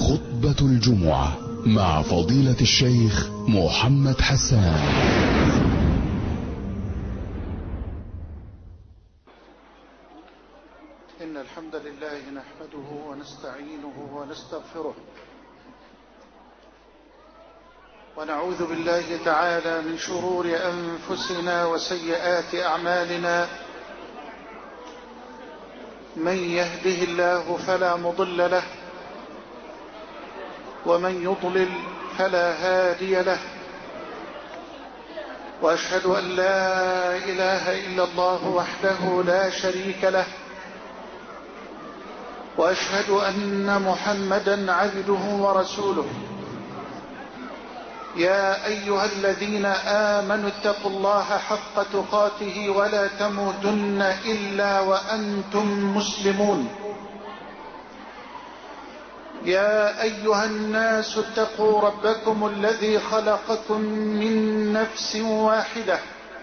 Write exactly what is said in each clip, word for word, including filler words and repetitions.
خطبة الجمعة مع فضيلة الشيخ محمد حسان. إن الحمد لله نحمده ونستعينه ونستغفره ونعوذ بالله تعالى من شرور أنفسنا وسيئات أعمالنا. من يهده الله فلا مضل له ومن يضلل فلا هادي له، وأشهد أن لا إله إلا الله وحده لا شريك له، وأشهد أن محمدا عبده ورسوله. يا أيها الذين آمنوا اتقوا الله حق تقاته ولا تموتن إلا وأنتم مسلمون. يا أيها الناس اتقوا ربكم الذي خلقكم من نفس واحدة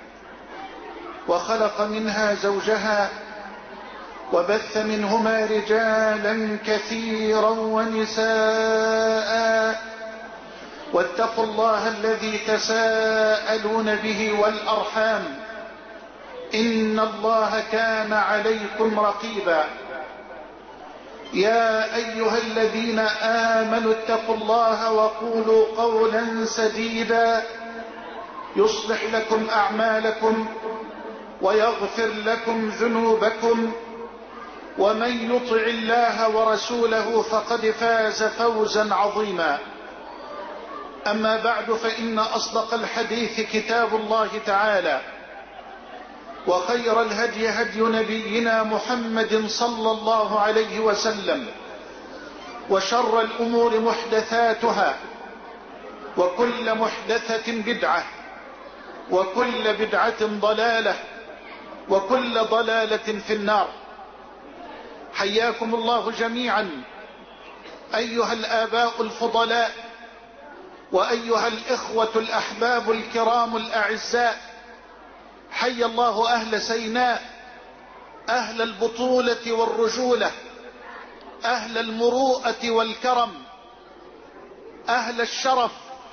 وخلق منها زوجها وبث منهما رجالا كثيرا ونساء، واتقوا الله الذي تساءلون به والأرحام إن الله كان عليكم رقيبا. يا أيها الذين آمنوا اتقوا الله وقولوا قولا سديدا يصلح لكم أعمالكم ويغفر لكم ذنوبكم، ومن يطع الله ورسوله فقد فاز فوزا عظيما. أما بعد، فإن أصدق الحديث كتاب الله تعالى، وخير الهدي هدي نبينا محمد صلى الله عليه وسلم، وشر الأمور محدثاتها، وكل محدثة بدعة، وكل بدعة ضلالة، وكل ضلالة في النار. حياكم الله جميعا أيها الآباء الفضلاء، وأيها الإخوة الأحباب الكرام الأعزاء. حي الله أهل سيناء، أهل البطولة والرجولة، أهل المروءة والكرم، أهل الشرف.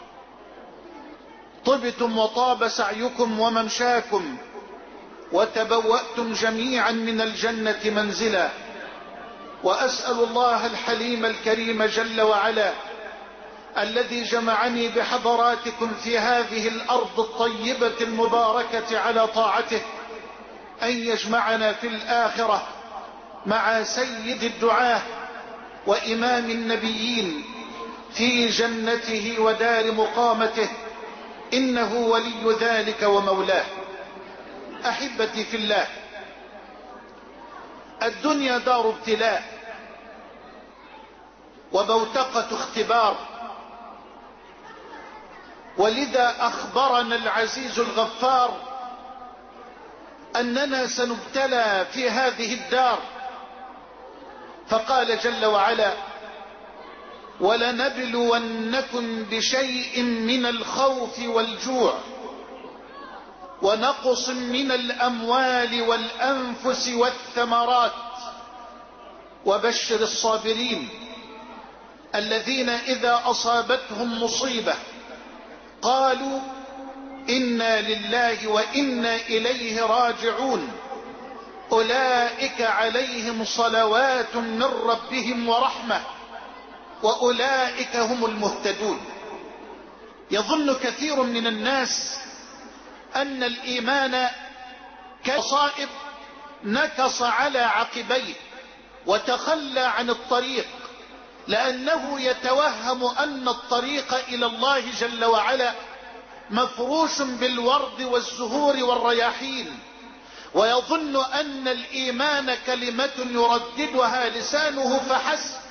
طبتم وطاب سعيكم وممشاكم، وتبوأتم جميعا من الجنة منزلا. وأسأل الله الحليم الكريم جل وعلا الذي جمعني بحضراتكم في هذه الأرض الطيبة المباركة على طاعته أن يجمعنا في الآخرة مع سيد الدعاة وإمام النبيين في جنته ودار مقامته، إنه ولي ذلك ومولاه. أحبتي في الله، الدنيا دار ابتلاء وبوتقة اختبار، ولذا أخبرنا العزيز الغفار أننا سنبتلى في هذه الدار، فقال جل وعلا: ولنبلونكم بشيء من الخوف والجوع ونقص من الأموال والأنفس والثمرات وبشر الصابرين الذين إذا أصابتهم مصيبة قالوا إنا لله وإنا إليه راجعون أولئك عليهم صلوات من ربهم ورحمة وأولئك هم المهتدون. يظن كثير من الناس أن الإيمان كصائب نكص على عقبيه وتخلى عن الطريق، لأنه يتوهم أن الطريق إلى الله جل وعلا مفروش بالورد والزهور والرياحين، ويظن أن الإيمان كلمة يرددها لسانه فحسب،